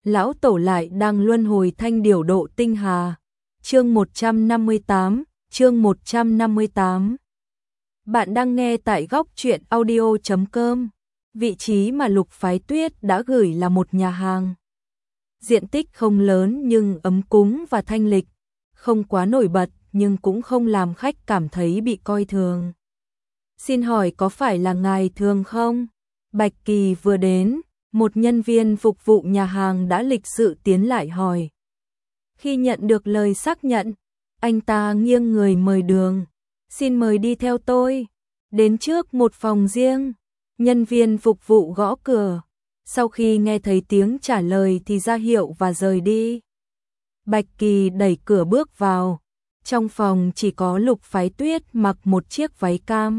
lão tổ lại đang luân hồi thanh điểu độ tinh hà. Chương 158, chương 158. Bạn đang nghe tại góc truyện audio.com. Vị trí mà Lục Phái Tuyết đã gửi là một nhà hàng. Diện tích không lớn nhưng ấm cúng và thanh lịch, không quá nổi bật nhưng cũng không làm khách cảm thấy bị coi thường. Xin hỏi có phải là ngài Thường không? Bạch Kỳ vừa đến, một nhân viên phục vụ nhà hàng đã lịch sự tiến lại hỏi. Khi nhận được lời xác nhận, anh ta nghiêng người mời đường. Xin mời đi theo tôi. Đến trước một phòng riêng, nhân viên phục vụ gõ cửa. Sau khi nghe thấy tiếng trả lời thì ra hiệu và rời đi. Bạch Kỳ đẩy cửa bước vào. Trong phòng chỉ có Lục Phái Tuyết mặc một chiếc váy cam.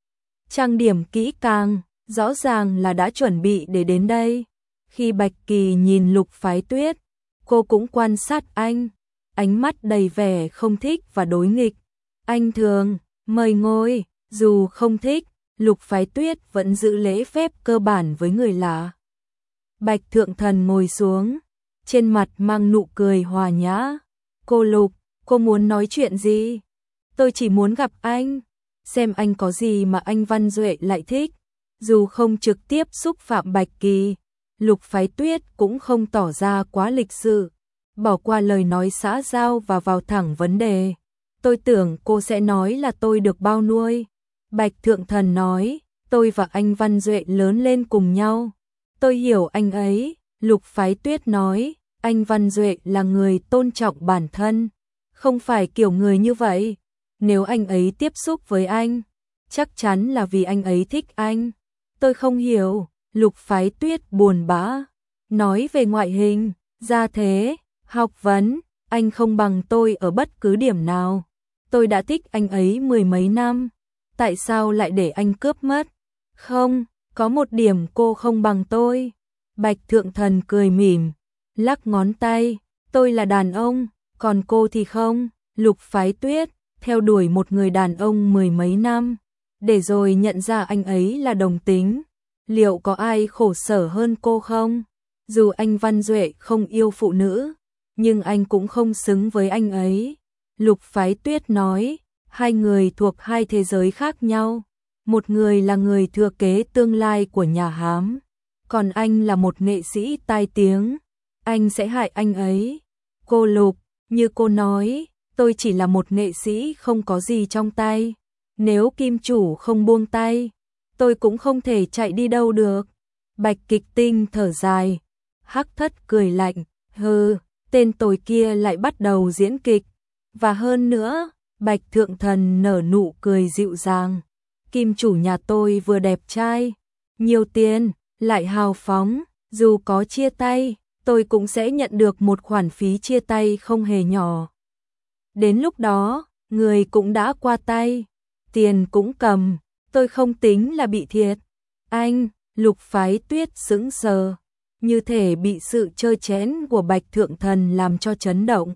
Trang điểm kỹ càng, rõ ràng là đã chuẩn bị để đến đây. Khi Bạch Kỳ nhìn Lục Phái Tuyết, cô cũng quan sát anh, ánh mắt đầy vẻ không thích và đối nghịch. Anh Thường, mời ngồi. Dù không thích, Lục Phái Tuyết vẫn giữ lễ phép cơ bản với người lạ. Bạch Thượng Thần ngồi xuống, trên mặt mang nụ cười hòa nhã. Cô Lục, cô muốn nói chuyện gì? Tôi chỉ muốn gặp anh, xem anh có gì mà anh Văn Duệ lại thích. Dù không trực tiếp xúc phạm Bạch Kỳ, Lục Phái Tuyết cũng không tỏ ra quá lịch sự, bỏ qua lời nói xã giao và vào thẳng vấn đề. Tôi tưởng cô sẽ nói là tôi được bao nuôi. Bạch Thượng Thần nói, tôi và anh Văn Duệ lớn lên cùng nhau. Tôi hiểu anh ấy. Lục Phái Tuyết nói, anh Văn Duệ là người tôn trọng bản thân, không phải kiểu người như vậy. Nếu anh ấy tiếp xúc với anh, chắc chắn là vì anh ấy thích anh. Tôi không hiểu. Lục Phái Tuyết buồn bã, nói về ngoại hình, gia thế, học vấn, anh không bằng tôi ở bất cứ điểm nào. Tôi đã thích anh ấy mười mấy năm, tại sao lại để anh cướp mất? Không, có một điểm cô không bằng tôi. Bạch Thượng Thần cười mỉm, lắc ngón tay, tôi là đàn ông, còn cô thì không. Lục Phái Tuyết theo đuổi một người đàn ông mười mấy năm, để rồi nhận ra anh ấy là đồng tính. Liệu có ai khổ sở hơn cô không? Dù anh Văn Duệ không yêu phụ nữ, nhưng anh cũng không xứng với anh ấy. Lục Phái Tuyết nói, hai người thuộc hai thế giới khác nhau. Một người là người thừa kế tương lai của nhà Hám, còn anh là một nghệ sĩ tai tiếng. Anh sẽ hại anh ấy. Cô Lục, như cô nói, tôi chỉ là một nghệ sĩ không có gì trong tay. Nếu kim chủ không buông tay, tôi cũng không thể chạy đi đâu được. Bạch Kịch Tinh thở dài. Hắc Thất cười lạnh, hừ, tên tồi kia lại bắt đầu diễn kịch. Và hơn nữa, Bạch Thượng Thần nở nụ cười dịu dàng. Kim chủ nhà tôi vừa đẹp trai, nhiều tiền, lại hào phóng. Dù có chia tay, tôi cũng sẽ nhận được một khoản phí chia tay không hề nhỏ. Đến lúc đó, người cũng đã qua tay, tiền cũng cầm. Tôi không tính là bị thiệt. Anh, Lục Phái Tuyết sững sờ, như thể bị sự trơ trẽn của Bạch Thượng Thần làm cho chấn động.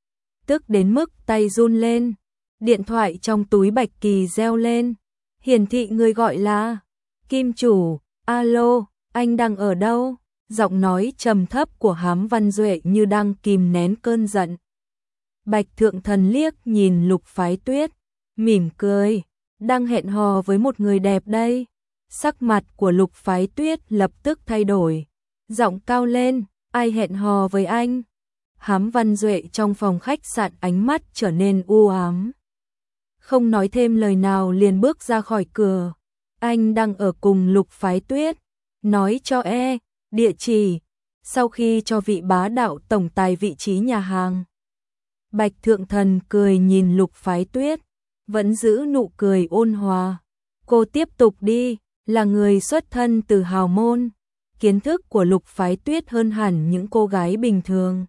Tức đến mức tay run lên. Điện thoại trong túi Bạch Kỳ reo lên. Hiển thị người gọi là Kim chủ. Alo, anh đang ở đâu? Giọng nói trầm thấp của Hám Văn Duệ như đang kìm nén cơn giận. Bạch Thượng Thần liếc nhìn Lục Phái Tuyết, mỉm cười. Đang hẹn hò với một người đẹp đây. Sắc mặt của Lục Phái Tuyết lập tức thay đổi, giọng cao lên, ai hẹn hò với anh? Hám Văn Duệ trong phòng khách sạn ánh mắt trở nên u ám. Không nói thêm lời nào liền bước ra khỏi cửa. Anh đang ở cùng Lục Phái Tuyết, nói cho địa chỉ, sau khi cho vị bá đạo tổng tài vị trí nhà hàng. Bạch Thượng Thần cười nhìn Lục Phái Tuyết, vẫn giữ nụ cười ôn hòa. Cô tiếp tục đi, là người xuất thân từ hào môn. Kiến thức của Lục Phái Tuyết hơn hẳn những cô gái bình thường.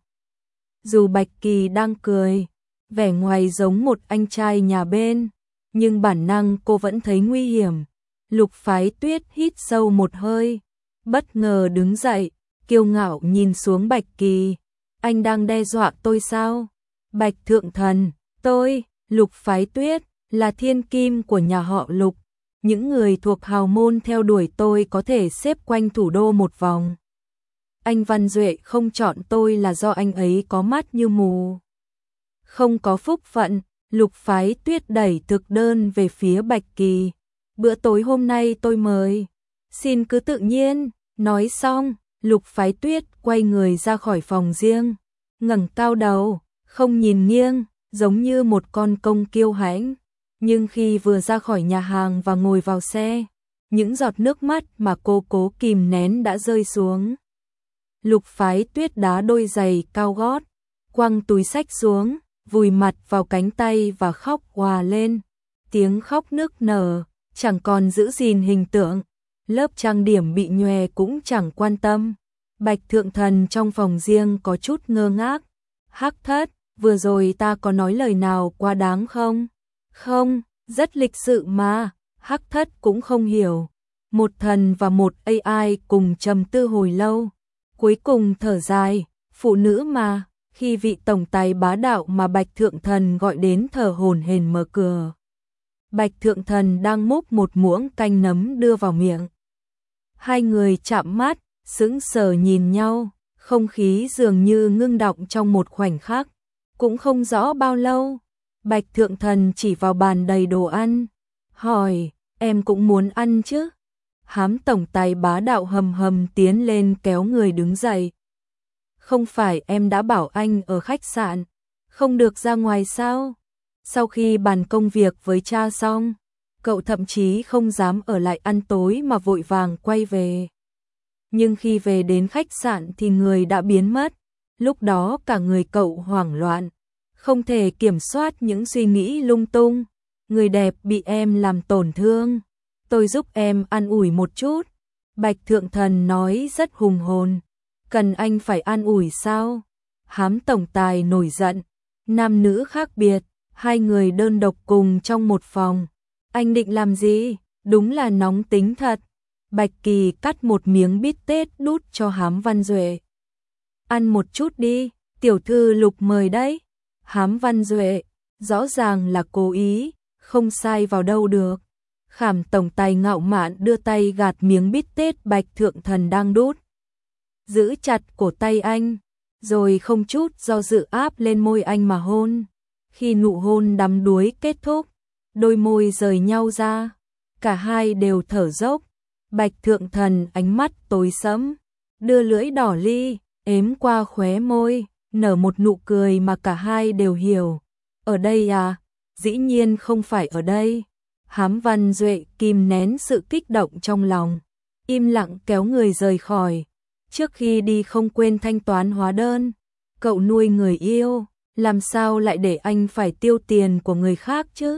Dù Bạch Kỳ đang cười, vẻ ngoài giống một anh trai nhà bên, nhưng bản năng cô vẫn thấy nguy hiểm. Lục Phái Tuyết hít sâu một hơi, bất ngờ đứng dậy, kiêu ngạo nhìn xuống Bạch Kỳ. Anh đang đe dọa tôi sao? Bạch Thượng Thần, tôi, Lục Phái Tuyết, là thiên kim của nhà họ Lục. Những người thuộc hào môn theo đuổi tôi có thể xếp quanh thủ đô một vòng. anh Văn Duệ không chọn tôi là do anh ấy có mắt như mù. Không có phúc phận, Lục Phái Tuyết đẩy thực đơn về phía Bạch Kỳ. Bữa tối hôm nay tôi mời. Xin cứ tự nhiên. Nói xong, Lục Phái Tuyết quay người ra khỏi phòng riêng. Ngẩng cao đầu, không nhìn nghiêng, giống như một con công kiêu hãnh. Nhưng khi vừa ra khỏi nhà hàng và ngồi vào xe, những giọt nước mắt mà cô cố kìm nén đã rơi xuống. Lục Phái Tuyết đá đôi giày cao gót, quăng túi xách xuống, vùi mặt vào cánh tay và khóc òa lên. Tiếng khóc nức nở, chẳng còn giữ gìn hình tượng. Lớp trang điểm bị nhòe cũng chẳng quan tâm. Bạch Thượng Thần trong phòng riêng có chút ngơ ngác. Hắc Thất, vừa rồi ta có nói lời nào quá đáng không? Không, rất lịch sự mà. Hắc Thất cũng không hiểu. Một thần và một AI cùng trầm tư hồi lâu. Cuối cùng thở dài, phụ nữ mà. Khi vị tổng tài bá đạo mà Bạch Thượng Thần gọi đến thở hổn hển mở cửa. Bạch Thượng Thần đang múc một muỗng canh nấm đưa vào miệng. Hai người chạm mắt, sững sờ nhìn nhau, không khí dường như ngưng đọng trong một khoảnh khắc, cũng không rõ bao lâu. Bạch Thượng Thần chỉ vào bàn đầy đồ ăn, hỏi, em cũng muốn ăn chứ? Hám tổng tài bá đạo hầm hầm tiến lên kéo người đứng dậy. Không phải em đã bảo anh ở khách sạn, không được ra ngoài sao? Sau khi bàn công việc với cha xong, cậu thậm chí không dám ở lại ăn tối mà vội vàng quay về. Nhưng khi về đến khách sạn thì người đã biến mất. Lúc đó cả người cậu hoảng loạn, không thể kiểm soát những suy nghĩ lung tung. Người đẹp bị em làm tổn thương, tôi giúp em an ủi một chút. Bạch Thượng Thần nói rất hùng hồn. Cần anh phải an ủi sao? Hám tổng tài nổi giận. Nam nữ khác biệt, hai người đơn độc cùng trong một phòng. Anh định làm gì? Đúng là nóng tính thật. Bạch Kỳ cắt một miếng bít tết đút cho Hám Văn Duệ. Ăn một chút đi, tiểu thư Lục mời đấy. Hám Văn Duệ, rõ ràng là cố ý, không sai vào đâu được. Khảm tổng tài ngạo mạn đưa tay gạt miếng bít tết Bạch Thượng Thần đang đút. Giữ chặt cổ tay anh, rồi không chút do dự áp lên môi anh mà hôn. Khi nụ hôn đắm đuối kết thúc, đôi môi rời nhau ra, cả hai đều thở dốc. Bạch Thượng Thần ánh mắt tối sẫm, đưa lưỡi đỏ ly, ếm qua khóe môi, nở một nụ cười mà cả hai đều hiểu. Ở đây à? Dĩ nhiên không phải ở đây. Hám Văn Duệ kìm nén sự kích động trong lòng, im lặng kéo người rời khỏi. Trước khi đi không quên thanh toán hóa đơn. Cậu nuôi người yêu, làm sao lại để anh phải tiêu tiền của người khác chứ?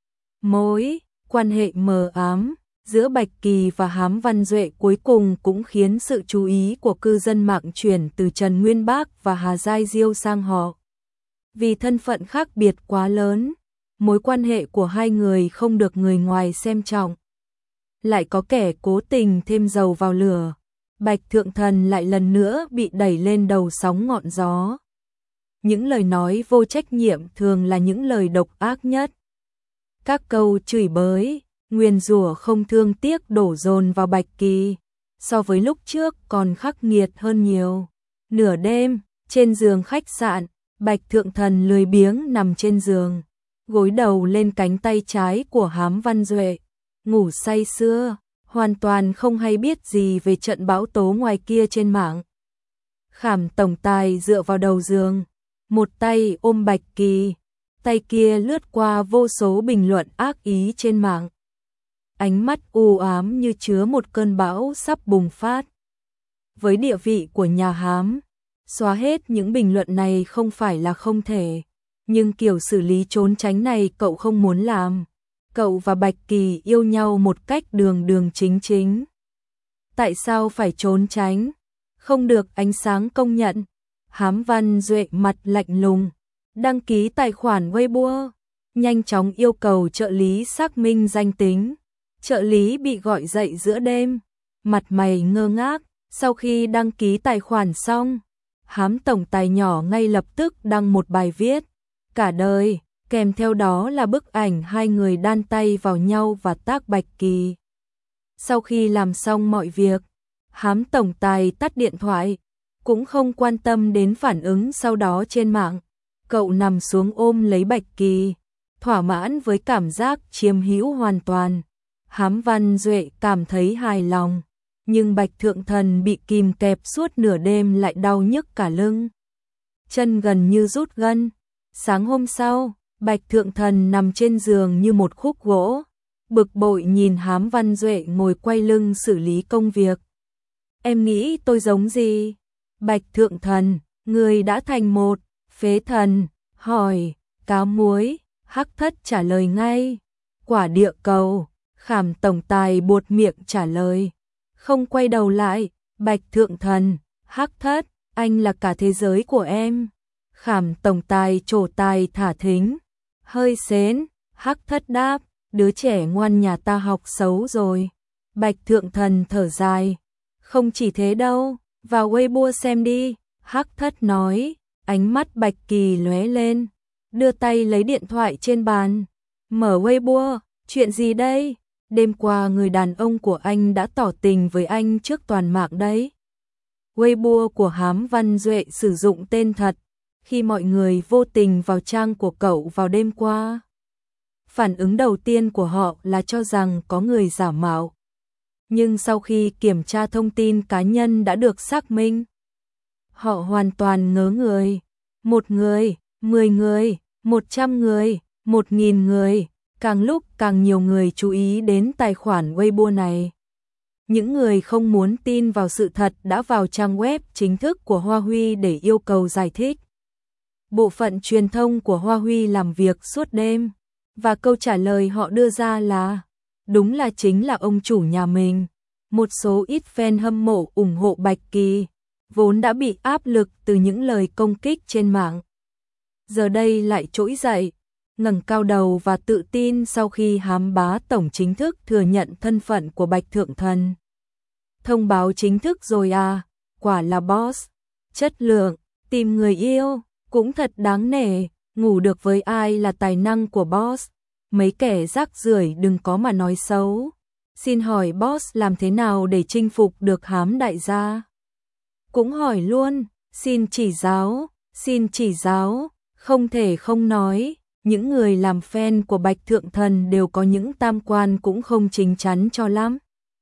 Mối quan hệ mờ ám giữa Bạch Kỳ và Hám Văn Duệ cuối cùng cũng khiến sự chú ý của cư dân mạng chuyển từ Trần Nguyên Bác và Hà Giai Diêu sang họ. Vì thân phận khác biệt quá lớn, mối quan hệ của hai người không được người ngoài xem trọng. Lại có kẻ cố tình thêm dầu vào lửa. Bạch Thượng Thần lại lần nữa bị đẩy lên đầu sóng ngọn gió. Những lời nói vô trách nhiệm thường là những lời độc ác nhất. Các câu chửi bới, nguyền rủa không thương tiếc đổ dồn vào Bạch Kỳ, so với lúc trước còn khắc nghiệt hơn nhiều. Nửa đêm, trên giường khách sạn, Bạch Thượng Thần lười biếng nằm trên giường, gối đầu lên cánh tay trái của Hám Văn Duệ, ngủ say sưa, hoàn toàn không hay biết gì về trận bão tố ngoài kia trên mạng. Khảm tổng tài dựa vào đầu giường, một tay ôm Bạch Kỳ, tay kia lướt qua vô số bình luận ác ý trên mạng. Ánh mắt u ám như chứa một cơn bão sắp bùng phát. Với địa vị của nhà Hám, xóa hết những bình luận này không phải là không thể, nhưng kiểu xử lý trốn tránh này cậu không muốn làm. Cậu và Bạch Kỳ yêu nhau một cách đường đường chính chính. Tại sao phải trốn tránh? Không được ánh sáng công nhận. Hám Văn Duệ mặt lạnh lùng, đăng ký tài khoản Weibo, nhanh chóng yêu cầu trợ lý xác minh danh tính. Trợ lý bị gọi dậy giữa đêm, mặt mày ngơ ngác. Sau khi đăng ký tài khoản xong, Hám tổng tài nhỏ ngay lập tức đăng một bài viết cả đời, kèm theo đó là bức ảnh hai người đan tay vào nhau và tag Bạch Kỳ. Sau khi làm xong mọi việc, Hám tổng tài tắt điện thoại, cũng không quan tâm đến phản ứng sau đó trên mạng. Cậu nằm xuống ôm lấy Bạch Kỳ, thỏa mãn với cảm giác chiếm hữu hoàn toàn. Hám Văn Duệ cảm thấy hài lòng, nhưng Bạch Thượng Thần bị kìm kẹp suốt nửa đêm lại đau nhức cả lưng. Chân gần như rút gân. Sáng hôm sau, Bạch Thượng Thần nằm trên giường như một khúc gỗ, bực bội nhìn Hám Văn Duệ ngồi quay lưng xử lý công việc. Em nghĩ tôi giống gì? Bạch Thượng Thần, người đã thành một phế thần, hỏi. Cá muối, Hắc Thất trả lời ngay. Quả địa cầu, Khảm tổng tài buột miệng trả lời. Không quay đầu lại. Bạch Thượng Thần, Hắc Thất, anh là cả thế giới của em. Khảm tổng tài trổ tài thả thính. Hơi xến, Hắc Thất đáp, đứa trẻ ngoan nhà ta học xấu rồi. Bạch Thượng Thần thở dài. Không chỉ thế đâu, vào Weibo xem đi. Hắc Thất nói. Ánh mắt Bạch Kỳ lóe lên, đưa tay lấy điện thoại trên bàn. Mở Weibo, chuyện gì đây? Đêm qua người đàn ông của anh đã tỏ tình với anh trước toàn mạng đấy. Weibo của Hám Văn Duệ sử dụng tên thật. Khi mọi người vô tình vào trang của cậu vào đêm qua, phản ứng đầu tiên của họ là cho rằng có người giả mạo. Nhưng sau khi kiểm tra thông tin cá nhân đã được xác minh, họ hoàn toàn ngớ người. 1 người, 10 người, 100 người, 1000 người, càng lúc càng nhiều người chú ý đến tài khoản Weibo này. Những người không muốn tin vào sự thật đã vào trang web chính thức của Huawei để yêu cầu giải thích. Bộ phận truyền thông của Huawei làm việc suốt đêm, và câu trả lời họ đưa ra là đúng là chính là ông chủ nhà mình. Một số ít fan hâm mộ ủng hộ Bạch Kỳ, vốn đã bị áp lực từ những lời công kích trên mạng, giờ đây lại trỗi dậy, ngẩng cao đầu và tự tin sau khi Hám Bá Tổng chính thức thừa nhận thân phận của Bạch Thượng Thần. Thông báo chính thức rồi à, quả là boss, chất lượng, tìm người yêu, cũng thật đáng nể, ngủ được với ai là tài năng của boss, mấy kẻ rác rưởi đừng có mà nói xấu. Xin hỏi boss làm thế nào để chinh phục được Hám đại gia? Cũng hỏi luôn, xin chỉ giáo, không thể không nói, những người làm fan của Bạch Thượng Thần đều có những tam quan cũng không chính chắn cho lắm.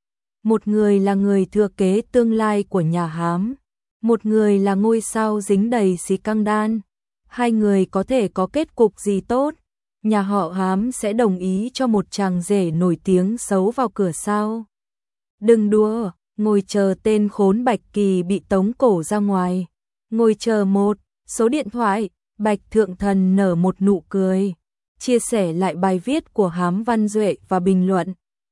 Một người là người thừa kế tương lai của nhà Hám, một người là ngôi sao dính đầy xì căng đan. Hai người có thể có kết cục gì tốt? Nhà họ Hám sẽ đồng ý cho một chàng rể nổi tiếng xấu vào cửa sao? Đừng đùa, ngồi chờ tên khốn Bạch Kỳ bị tống cổ ra ngoài. Ngồi chờ một số điện thoại. Bạch Thượng Thần nở một nụ cười, chia sẻ lại bài viết của Hám Văn Duệ và bình luận.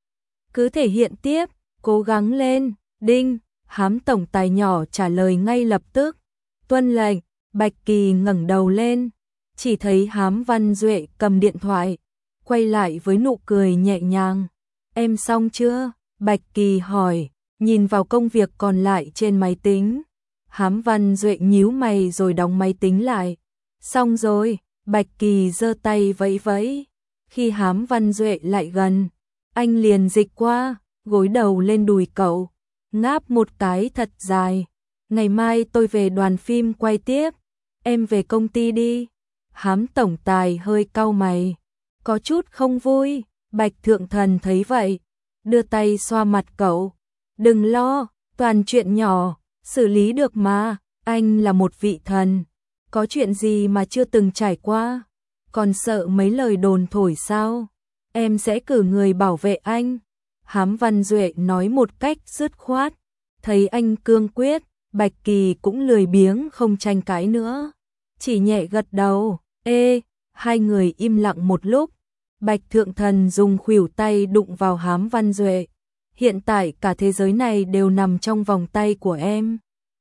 Cứ thể hiện tiếp, cố gắng lên, đinh. Hám tổng tài nhỏ trả lời ngay lập tức. Tuân lệnh. Bạch Kỳ ngẩng đầu lên, chỉ thấy Hám Văn Duệ cầm điện thoại, quay lại với nụ cười nhẹ nhàng. Em xong chưa? Bạch Kỳ hỏi, nhìn vào công việc còn lại trên máy tính. Hám Văn Duệ nhíu mày rồi đóng máy tính lại. Xong rồi, Bạch Kỳ giơ tay vẫy vẫy. Khi Hám Văn Duệ lại gần, anh liền dịch qua, gối đầu lên đùi cậu, ngáp một cái thật dài. Ngày mai tôi về đoàn phim quay tiếp, em về công ty đi. Hám tổng tài hơi cau mày, có chút không vui. Bạch Thượng Thần thấy vậy, đưa tay xoa mặt cậu. Đừng lo, toàn chuyện nhỏ, xử lý được mà, anh là một vị thần. Có chuyện gì mà chưa từng trải qua? Còn sợ mấy lời đồn thổi sao? Em sẽ cử người bảo vệ anh. Hám Văn Duệ nói một cách dứt khoát. Thấy anh cương quyết, Bạch Kỳ cũng lười biếng không tranh cãi nữa. Chỉ nhẹ gật đầu. Hai người im lặng một lúc. Bạch Thượng Thần dùng khuỷu tay đụng vào Hám Văn Duệ. Hiện tại cả thế giới này đều nằm trong vòng tay của em.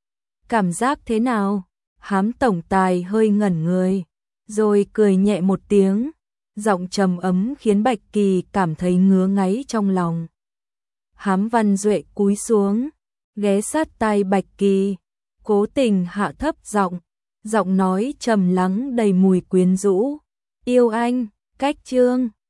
Cảm giác thế nào? Hám tổng tài hơi ngẩn người, rồi cười nhẹ một tiếng, giọng trầm ấm khiến Bạch Kỳ cảm thấy ngứa ngáy trong lòng. Hám Văn Duệ cúi xuống, ghé sát tai Bạch Kỳ, cố tình hạ thấp giọng nói trầm lắng đầy mùi quyến rũ. Yêu anh, cách chương